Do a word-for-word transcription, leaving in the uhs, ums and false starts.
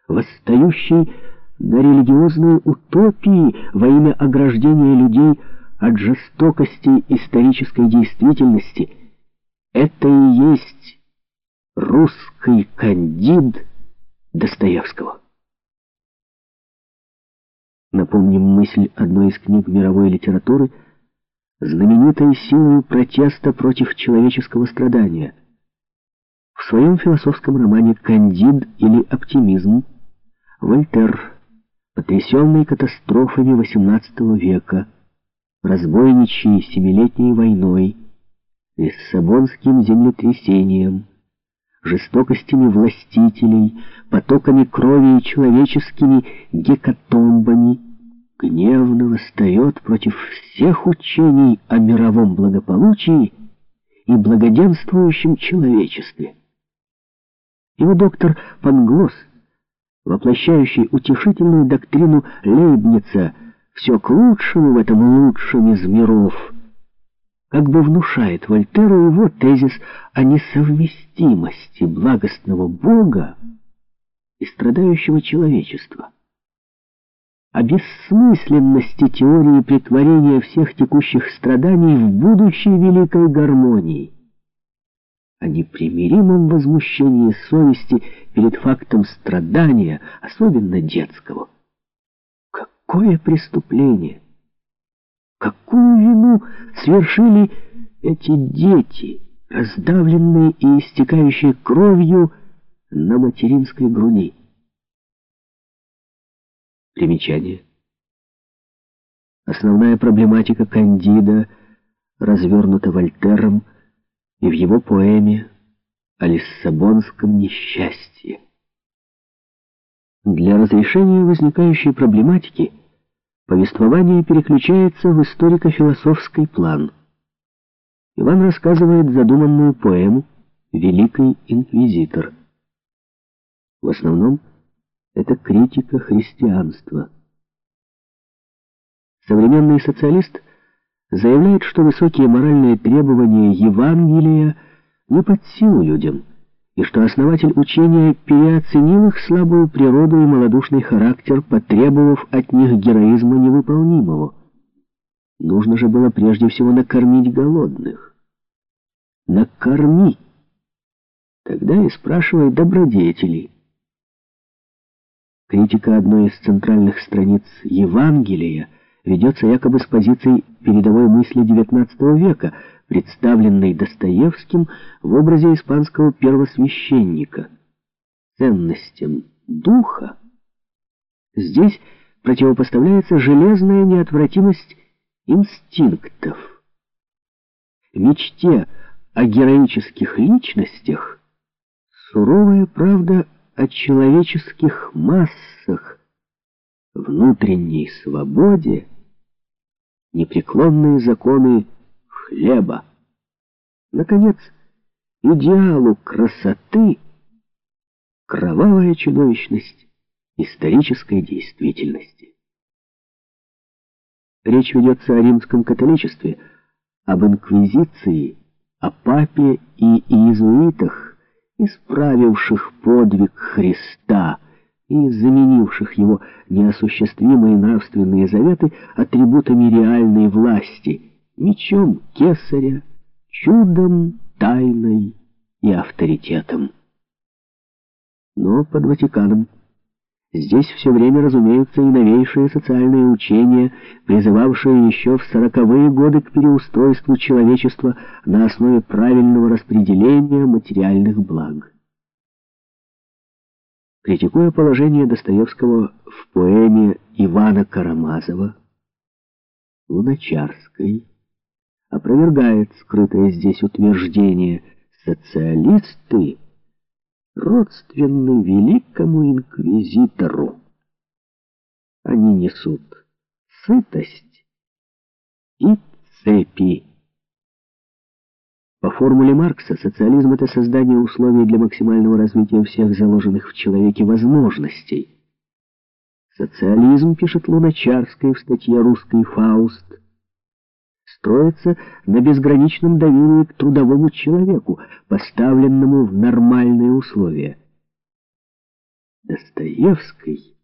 восстающий на религиозные утопии во имя ограждения людей от жестокости исторической действительности. Это и есть русский Кандид Достоевского. Напомним мысль одной из книг мировой литературы, знаменитой силой протеста против человеческого страдания. В своем философском романе «Кандид» или «Оптимизм» Вольтер, потрясенный катастрофами восемнадцатого века, разбойничьей семилетней войной, лиссабонским землетрясением, жестокостями властителей, потоками крови и человеческими гекатомбами, гневно восстает против всех учений о мировом благополучии и благоденствующем человечестве. Его доктор Панглос, воплощающий утешительную доктрину Лейбница «все к лучшему в этом лучшем из миров», как бы внушает Вольтеру его тезис о несовместимости благостного Бога и страдающего человечества, о бессмысленности теории претворения всех текущих страданий в будущей великой гармонии, о непримиримом возмущении совести перед фактом страдания, особенно детского. Какое преступление! Какую вину совершили эти дети, раздавленные и истекающие кровью на материнской груди? Примечание. Основная проблематика Кандида развернута Вольтером и в его поэме о лиссабонском несчастье. Для разрешения возникающей проблематики повествование переключается в историко-философский план. Иван рассказывает задуманную поэму «Великий инквизитор». В основном это критика христианства. Современный социалист заявляет, что высокие моральные требования Евангелия не под силу людям, и что основатель учения переоценил их слабую природу и малодушный характер, потребовав от них героизма невыполнимого. Нужно же было прежде всего накормить голодных. Накорми! Тогда и спрашивай добродетелей. Критика одной из центральных страниц Евангелия ведется якобы с позиций передовой мысли девятнадцатого века, представленной Достоевским в образе испанского первосвященника. Ценностям духа здесь противопоставляется железная неотвратимость инстинктов. Мечте о героических личностях суровая правда о человеческих массах, внутренней свободе, непреклонные законы хлеба. Наконец, идеалу красоты кровавая чудовищность исторической действительности. Речь ведется о римском католичестве, об инквизиции, о папе и иезуитах, исправивших подвиг Христа и заменивших его неосуществимые нравственные заветы атрибутами реальной власти, мечом кесаря, чудом, тайной и авторитетом. Но под Ватиканом здесь все время разумеются и новейшие социальные учения, призывавшие еще в сороковые годы к переустройству человечества на основе правильного распределения материальных благ. Критикуя положение Достоевского в поэме Ивана Карамазова, Луначарской опровергает скрытое здесь утверждение: социалисты родственны великому инквизитору. Они несут сытость и цепи. По формуле Маркса, социализм — это создание условий для максимального развития всех заложенных в человеке возможностей. Социализм, пишет Луначарский в статье «Русский Фауст», строится на безграничном доверии к трудовому человеку, поставленному в нормальные условия. Достоевский